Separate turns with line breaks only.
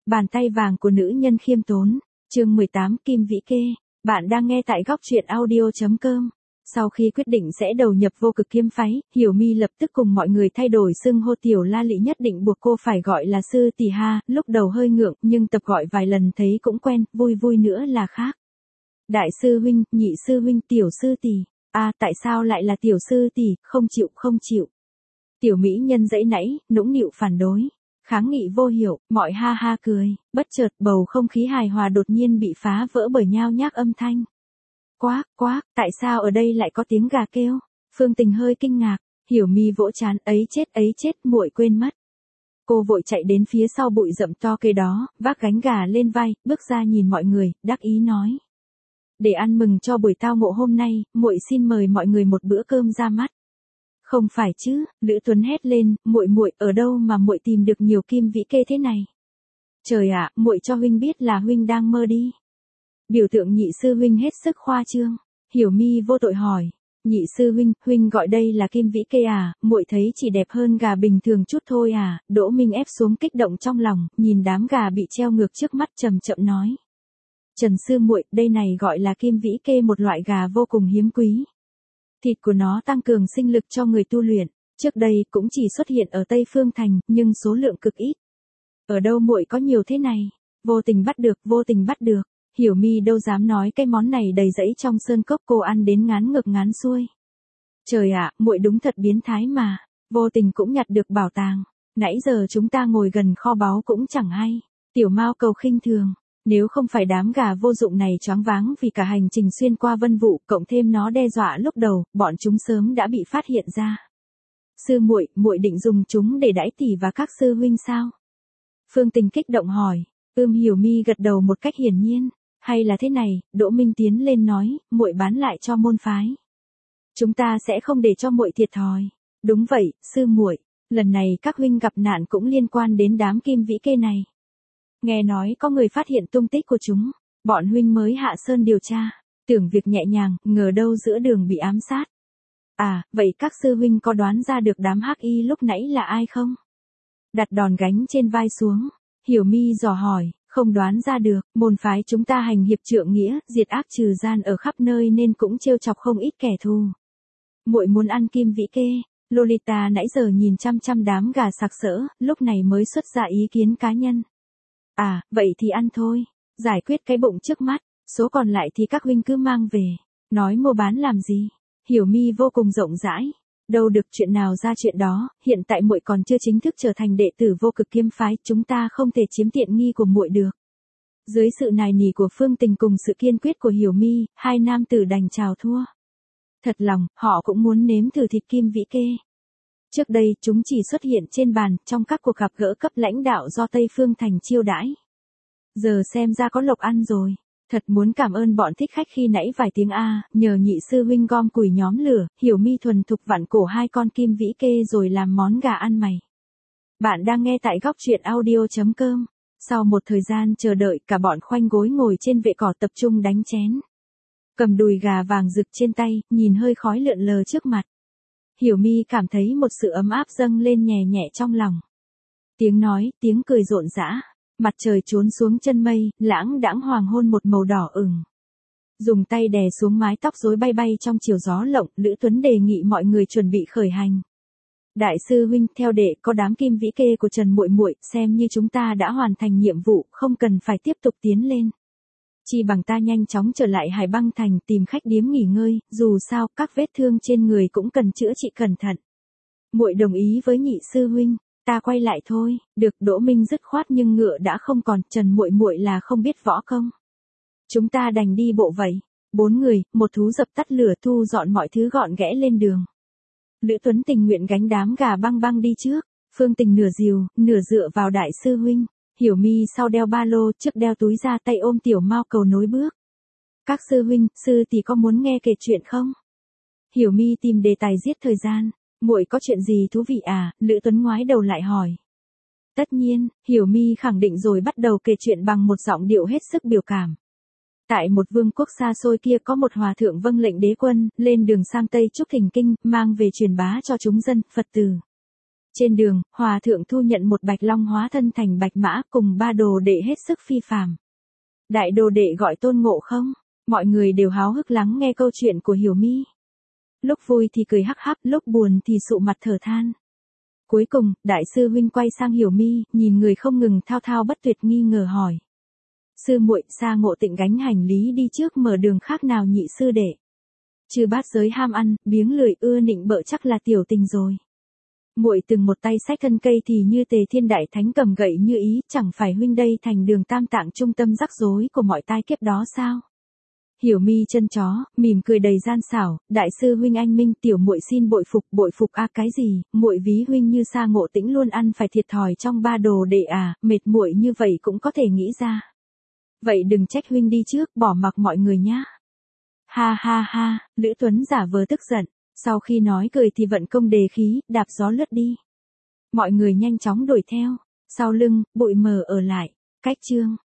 Bàn tay vàng của nữ nhân khiêm tốn. Chương 18 Kim Vĩ Kê. Bạn đang nghe tại góc truyện audio.com. Sau khi quyết định sẽ đầu nhập vô cực kiếm phái, Hiểu Mi lập tức cùng mọi người thay đổi xưng hô Tiểu La Lị, nhất định buộc cô phải gọi là sư tỷ ha, lúc đầu hơi ngượng, nhưng tập gọi vài lần thấy cũng quen, vui vui nữa là khác. Đại sư huynh, nhị sư huynh, tiểu sư tỷ. À, tại sao lại là tiểu sư tỷ, không chịu. Tiểu mỹ nhân dãy nãy, nũng nịu phản đối. Kháng nghị vô hiệu, mọi ha ha cười, bất chợt bầu không khí hài hòa đột nhiên bị phá vỡ bởi nhao nhác âm thanh. Quác, tại sao ở đây lại có tiếng gà kêu? Phương Tình hơi kinh ngạc, Hiểu Mi vỗ trán, ấy chết, muội quên mất. Cô vội chạy đến phía sau bụi rậm to cây đó, vác gánh gà lên vai, bước ra nhìn mọi người, đắc ý nói. Để ăn mừng cho buổi tao ngộ hôm nay, muội xin mời mọi người một bữa cơm ra mắt. Không phải chứ, Lữ Tuấn hét lên, muội ở đâu mà muội tìm được nhiều kim vĩ kê thế này? Trời ạ, muội cho huynh biết là huynh đang mơ đi. Biểu tượng nhị sư huynh hết sức khoa trương. Hiểu Mi vô tội hỏi, nhị sư huynh gọi đây là kim vĩ kê à? Muội thấy chỉ đẹp hơn gà bình thường chút thôi à? Đỗ Minh ép xuống kích động trong lòng, nhìn đám gà bị treo ngược trước mắt chậm chậm nói. Trần sư muội, đây này gọi là kim vĩ kê, một loại gà vô cùng hiếm quý. Thịt của nó tăng cường sinh lực cho người tu luyện, trước đây cũng chỉ xuất hiện ở Tây Phương Thành, nhưng số lượng cực ít. Ở đâu muội có nhiều thế này? Vô tình bắt được. Hiểu Mi đâu dám nói cái món này đầy rẫy trong sơn cốc, cô ăn đến ngán ngực ngán xuôi. Trời ạ, muội đúng thật biến thái mà, vô tình cũng nhặt được bảo tàng. Nãy giờ chúng ta ngồi gần kho báu cũng chẳng hay. Tiểu Mao cầu khinh thường. Nếu không phải đám gà vô dụng này choáng váng vì cả hành trình xuyên qua vân vụ, cộng thêm nó đe dọa lúc đầu, bọn chúng sớm đã bị phát hiện ra. Sư muội định dùng chúng để đãi tỷ và các sư huynh sao? Phương Tình kích động hỏi. Hiểu Mi gật đầu một cách hiển nhiên. Hay là thế này, Đỗ Minh tiến lên nói, muội bán lại cho môn phái. Chúng ta sẽ không để cho muội thiệt thòi. Đúng vậy, sư muội, lần này các huynh gặp nạn cũng liên quan đến đám kim vĩ kê này. Nghe nói có người phát hiện tung tích của chúng, bọn huynh mới hạ sơn điều tra, tưởng việc nhẹ nhàng, ngờ đâu giữa đường bị ám sát. À, vậy các sư huynh có đoán ra được đám hắc y lúc nãy là ai không? Đặt đòn gánh trên vai xuống, Hiểu Mi dò hỏi, không đoán ra được, môn phái chúng ta hành hiệp trượng nghĩa, diệt ác trừ gian ở khắp nơi nên cũng trêu chọc không ít kẻ thù. Muội muốn ăn kim vĩ kê? Lolita nãy giờ nhìn chăm đám gà sặc sỡ, lúc này mới xuất ra ý kiến cá nhân. À, vậy thì ăn thôi, giải quyết cái bụng trước mắt, số còn lại thì các huynh cứ mang về. Nói mua bán làm gì? Hiểu Mi vô cùng rộng rãi. Đâu được chuyện nào ra chuyện đó, hiện tại muội còn chưa chính thức trở thành đệ tử vô cực kiếm phái, chúng ta không thể chiếm tiện nghi của muội được. Dưới sự nài nỉ của Phương Tình cùng sự kiên quyết của Hiểu Mi, hai nam tử đành chào thua. Thật lòng, họ cũng muốn nếm thử thịt kim vĩ kê. Trước đây chúng chỉ xuất hiện trên bàn trong các cuộc gặp gỡ cấp lãnh đạo do Tây Phương Thành chiêu đãi. Giờ xem ra có lộc ăn rồi. Thật muốn cảm ơn bọn thích khách khi nãy vài tiếng A, nhờ nhị sư huynh gom củi nhóm lửa, Hiểu Mi thuần thục vặn cổ hai con kim vĩ kê rồi làm món gà ăn mày. Bạn đang nghe tại góc truyện audio.com. Sau một thời gian chờ đợi, cả bọn khoanh gối ngồi trên vệ cỏ tập trung đánh chén. Cầm đùi gà vàng rực trên tay, nhìn hơi khói lượn lờ trước mặt. Hiểu Mi cảm thấy một sự ấm áp dâng lên nhẹ nhẹ trong lòng. Tiếng nói, tiếng cười rộn rã. Mặt trời trốn xuống chân mây, lãng đãng hoàng hôn một màu đỏ ửng. Dùng tay đè xuống mái tóc rối bay bay trong chiều gió lộng, Lữ Tuấn đề nghị mọi người chuẩn bị khởi hành. Đại sư huynh, theo đệ, có đám kim vĩ kê của Trần muội, xem như chúng ta đã hoàn thành nhiệm vụ, không cần phải tiếp tục tiến lên. Chỉ bằng ta nhanh chóng trở lại Hải Băng Thành tìm khách điếm nghỉ ngơi, dù sao các vết thương trên người cũng cần chữa trị cẩn thận. Muội đồng ý với nhị sư huynh. Ta quay lại thôi, được. Đỗ Minh dứt khoát nhưng ngựa đã không còn, Trần muội là không biết võ công. Chúng ta đành đi bộ vậy. 4 người, một thú dập tắt lửa, thu dọn mọi thứ gọn ghẽ lên đường. Lữ Tuấn tình nguyện gánh đám gà băng đi trước, Phương Tình nửa dìu, nửa dựa vào đại sư huynh, Hiểu Mi sau đeo ba lô, trước đeo túi ra, tay ôm Tiểu Mao cầu nối bước. Các sư huynh, sư tỷ có muốn nghe kể chuyện không? Hiểu Mi tìm đề tài giết thời gian. Muội có chuyện gì thú vị à? Lữ Tuấn ngoái đầu lại hỏi. Tất nhiên, Hiểu Mi khẳng định rồi bắt đầu kể chuyện bằng một giọng điệu hết sức biểu cảm. Tại một vương quốc xa xôi kia có một hòa thượng vâng lệnh đế quân, lên đường sang Tây Trúc Thỉnh Kinh, mang về truyền bá cho chúng dân, Phật tử. Trên đường, Hòa thượng thu nhận một bạch long hóa thân thành bạch mã cùng ba đồ đệ hết sức phi phàm. Đại đồ đệ gọi Tôn Ngộ Không, mọi người đều háo hức lắng nghe câu chuyện của Hiểu Mi. Lúc vui thì cười hắc hắc, lúc buồn thì sụ mặt thở than. Cuối cùng, đại sư huynh quay sang Hiểu Mi, nhìn người không ngừng thao thao bất tuyệt nghi ngờ hỏi. Sư muội, Sa Ngộ Tịnh gánh hành lý đi trước mở đường khác nào nhị sư đệ? Chư bát giới ham ăn, biếng lười ưa nịnh bợ chắc là tiểu tình rồi. Muội từng một tay xách thân cây thì như Tề Thiên Đại Thánh cầm gậy như ý, chẳng phải huynh đây thành đường tam tạng trung tâm rắc rối của mọi tai kiếp đó sao? Hiểu Mi chân chó, mỉm cười đầy gian xảo, đại sư huynh anh minh, tiểu muội xin bội phục a cái gì, muội ví huynh như Sa Ngộ Tĩnh luôn ăn phải thiệt thòi trong ba đồ đệ à, mệt muội như vậy cũng có thể nghĩ ra. Vậy đừng trách huynh đi trước, bỏ mặc mọi người nhá. Ha ha ha, Lữ Tuấn giả vờ tức giận, sau khi nói cười thì vận công đề khí, đạp gió lướt đi. Mọi người nhanh chóng đuổi theo, sau lưng, bụi mờ ở lại, cách chương.